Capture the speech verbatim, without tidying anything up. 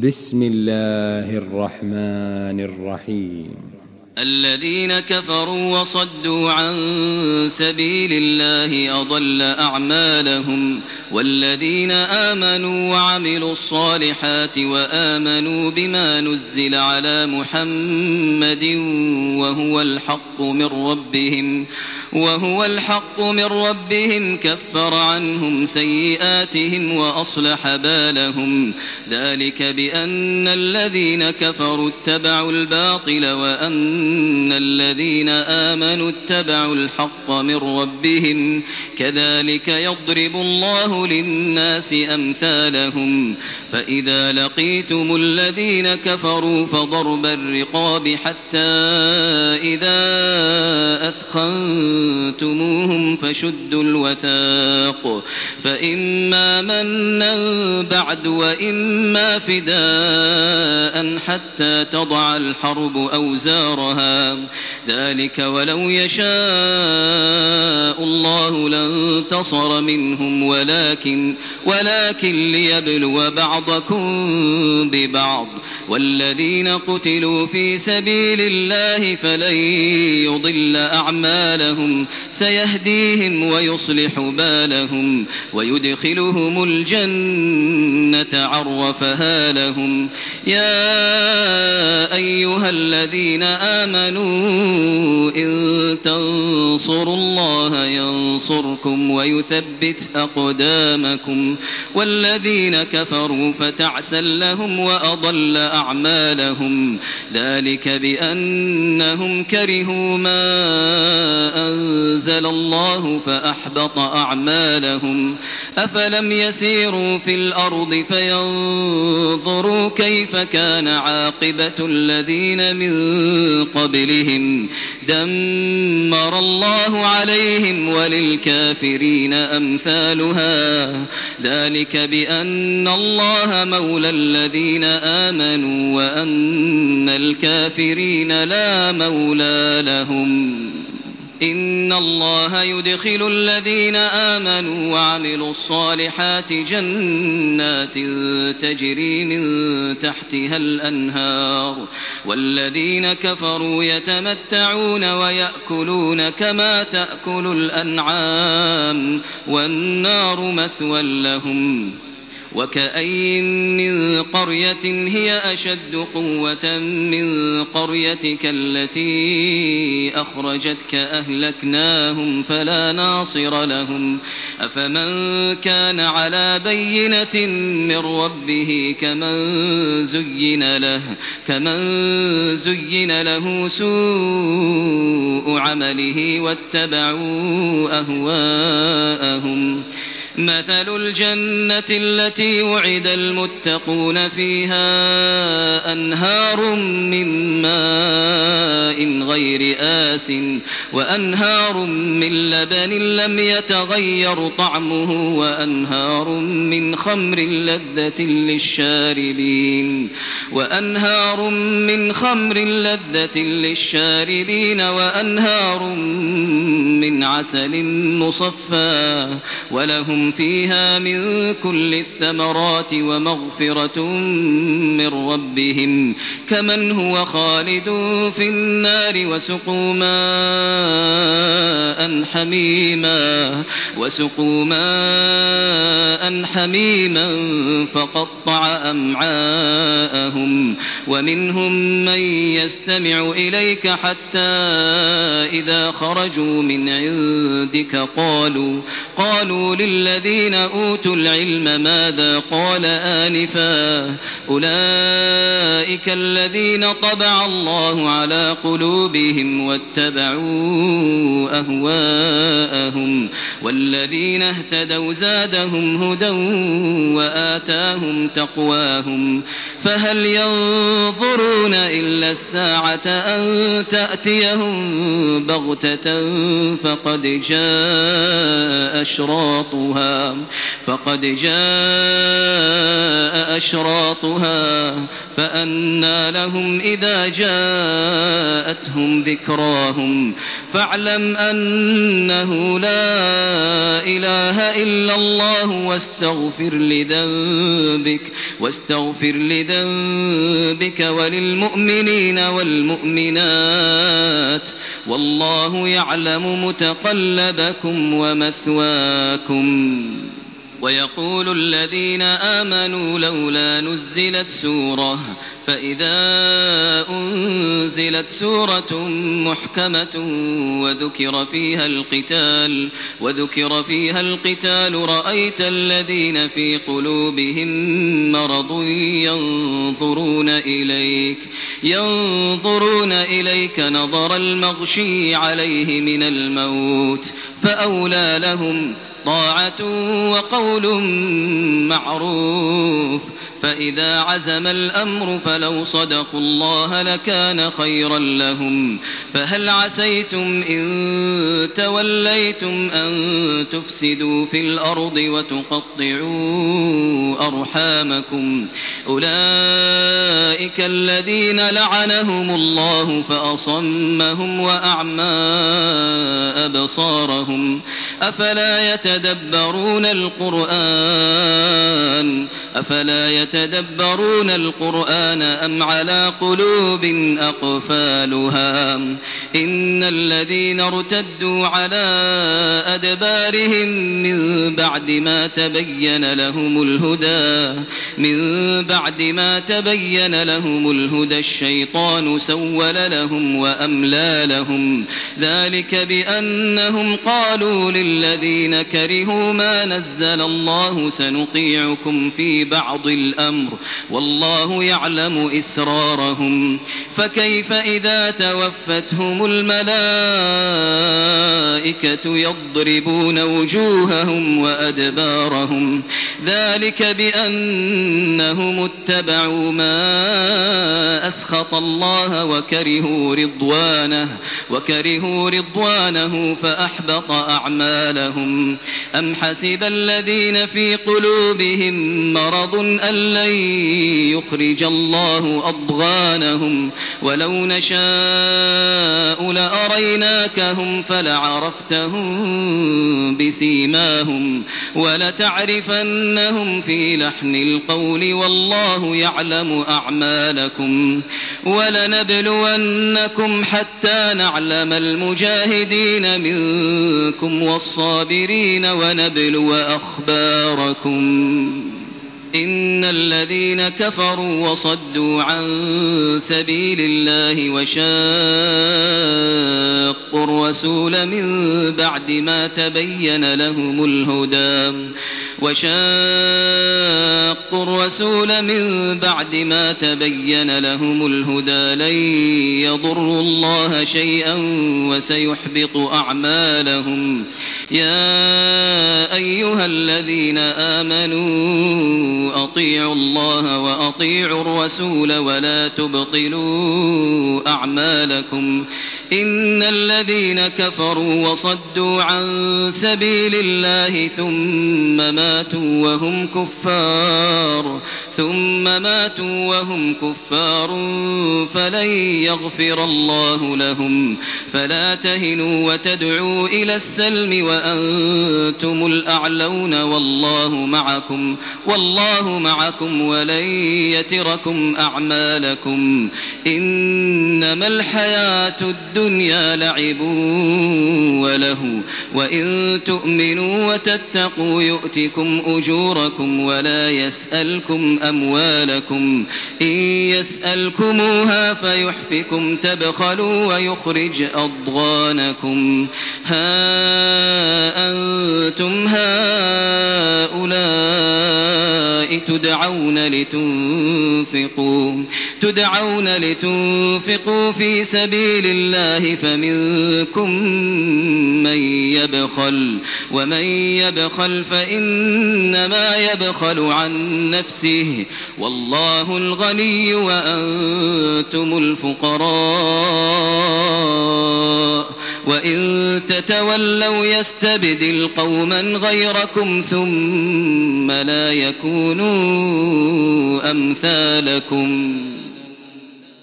بسم الله الرحمن الرحيم. الذين كفروا وصدوا عن سبيل الله أضل أعمالهم، والذين آمنوا وعملوا الصالحات وآمنوا بما نزل على محمد وهو الحق من ربهم وهو الحق من ربهم كفر عنهم سيئاتهم وأصلح بالهم، ذلك بأن الذين كفروا اتبعوا الباطل وأن الذين آمنوا اتبعوا الحق من ربهم، كذلك يضرب الله للناس أمثالهم. فإذا لقيتم الذين كفروا فضرب الرقاب حتى إذا أثخنتموهم فشدوا الوثاق، فإما منا بعد وإما فداء حتى تضع الحرب أوزارها، ذلك ولو يشاء الله لانتصر منهم ولكن, ولكن ليبلو بعضكم ببعض، والذين قتلوا في سبيل الله فلن يضل أعمالهم سيهديهم ويصلح بالهم ويدخلهم الجنة عرفها لهم. يا أيها الذين آمنوا إن تنصروا الله ينصركم ويثبت أقدامكم، والذين كفروا فتعسا لهم وأضل أعمالهم، ذلك بأنهم كرهوا ما أنزل الله فأحبط أعمالهم. أفلم يسيروا في الأرض فينظروا كيف كان عاقبة الذين من قبلهم، دمر الله عليهم وللكافرين أمثالها، ذلك بأن الله مولى الذين آمنوا وأن الكافرين لا مولى لهم. إن الله يدخل الذين آمنوا وعملوا الصالحات جنات تجري من تحتها الأنهار، والذين كفروا يتمتعون ويأكلون كما تأكل الأنعام والنار مثوى لهم. وكأي من قرية هي أشد قوة من قريتك التي أخرجتك أهلكناهم فلا ناصر لهم. أفمن كان على بينة من ربه كمن زين له, كمن زين له سوء عمله واتبعوا أهواءهم. مثل الجنة التي وعد المتقون فيها أنهار من ماء غير آس وأنهار من لبن لم يتغير طعمه وأنهار من خمر لذة للشاربين وأنهار من خمر لذة للشاربين وأنهار من عسل مصفى ولهم فيها من كل الثمرات ومغفرة من ربهم كمن هو خالد في النار وسقوا ماء حميما وسقوا ماء حميما فقطع أمعاءهم. ومنهم من يستمع إليك حتى إذا خرجوا من عندك قالوا قالوا للذين أوتوا العلم ماذا قال آنفا أولئك الذين طبع الله على قلوبهم واتبعوا أهواءهم والذين اهتدوا زادهم هدى وآتاهم تقواهم. فهل ينظرون إلا الساعة أن تأتيهم بغتة فقد جاء أشراطها أشراطها فقد جاء أشراطها فأنى لهم إذا جاءتهم ذكراهم فاعلم أنه لا إله إلا الله واستغفر لذنبك واستغفر لذنبك وللمؤمنين والمؤمنات والله يعلم متقلبكم ومثواكم. ويقول الذين آمنوا لولا نزلت سورة فإذا أنزلت سورة محكمة وذكر فيها القتال وذكر فيها القتال رأيت الذين في قلوبهم مرض ينظرون إليك ينظرون إليك نظر المغشي عليه من الموت فأولى لهم طاعة وقول معروف فإذا عزم الأمر فلو صدقوا الله لكان خيرا لهم فهل عسيتم إن توليتم أن تفسدوا في الأرض وتقطعوا أرحامكم أولئك الذين لعنهم الله فأصمهم وأعمى أبصارهم أفلا يتدبرون القرآن أفلا يتدبرون القرآن أم على قلوب أقفالها إن الذين ارتدوا على أدبارهم من بعد ما تبين لهم الهدى من بعد ما تبين لهم الهدى الشيطان سول لهم وأملى لهم ذلك بأنهم قالوا للذين كرهوا ما نزل الله سنطيعكم في بعض الأمر والله يعلم إسرارهم فكيف إذا توفتهم الملائكة يضربون وجوههم وأدبارهم ذلك بأنهم اتبعوا ما أسخط الله وكرهوا رضوانه وكرهوا رضوانه فأحبط أعمالهم أم حسب الذين في قلوبهم مرض أن لن يخرج الله أضغانهم ولو نشاء لأريناكهم فلعرفتهم بسيماهم ولتعرفنهم في لحن القول والله يعلم أعمالكم ولنبلونكم حتى نعلم المجاهدين منكم والصابرين ونبلو أخباركم إن الذين كفروا وصدوا عن سبيل الله وشاقوا الرسول من بعد ما تبين لهم الهدى وشاقوا الرسول من بعد ما تبين لهم الهدى لن يضروا الله شيئا وسيحبط أعمالهم يا أيها الذين آمنوا أطيعوا الله وأطيعوا الرسول ولا تبطلوا أعمالكم إن الذين كفروا وصدوا عن سبيل الله ثم ماتوا وهم كفار ثم ماتوا وهم كفار فلن يغفر الله لهم فلا تهنوا وتدعوا إلى السلم وأنتم الأعلون والله معكم والله معكم ولن يتركم أعمالكم إنما الحياة الدنيا لعب وله وإن تؤمنوا وتتقوا يؤتكم أجوركم ولا يسألكم أموالكم إن يسألكموها فيحفكم تبخلوا ويخرج أضغانكم ها أنتم هؤلاء تدعون لتنفقوا تدعون لتنفقوا في سبيل الله فمنكم من يبخل ومن يبخل فإنما يبخل عن نفسه والله الغني وأنتم الفقراء وإن تتولوا يستبدل قوما غيركم ثم لا يكونوا أمثالكم.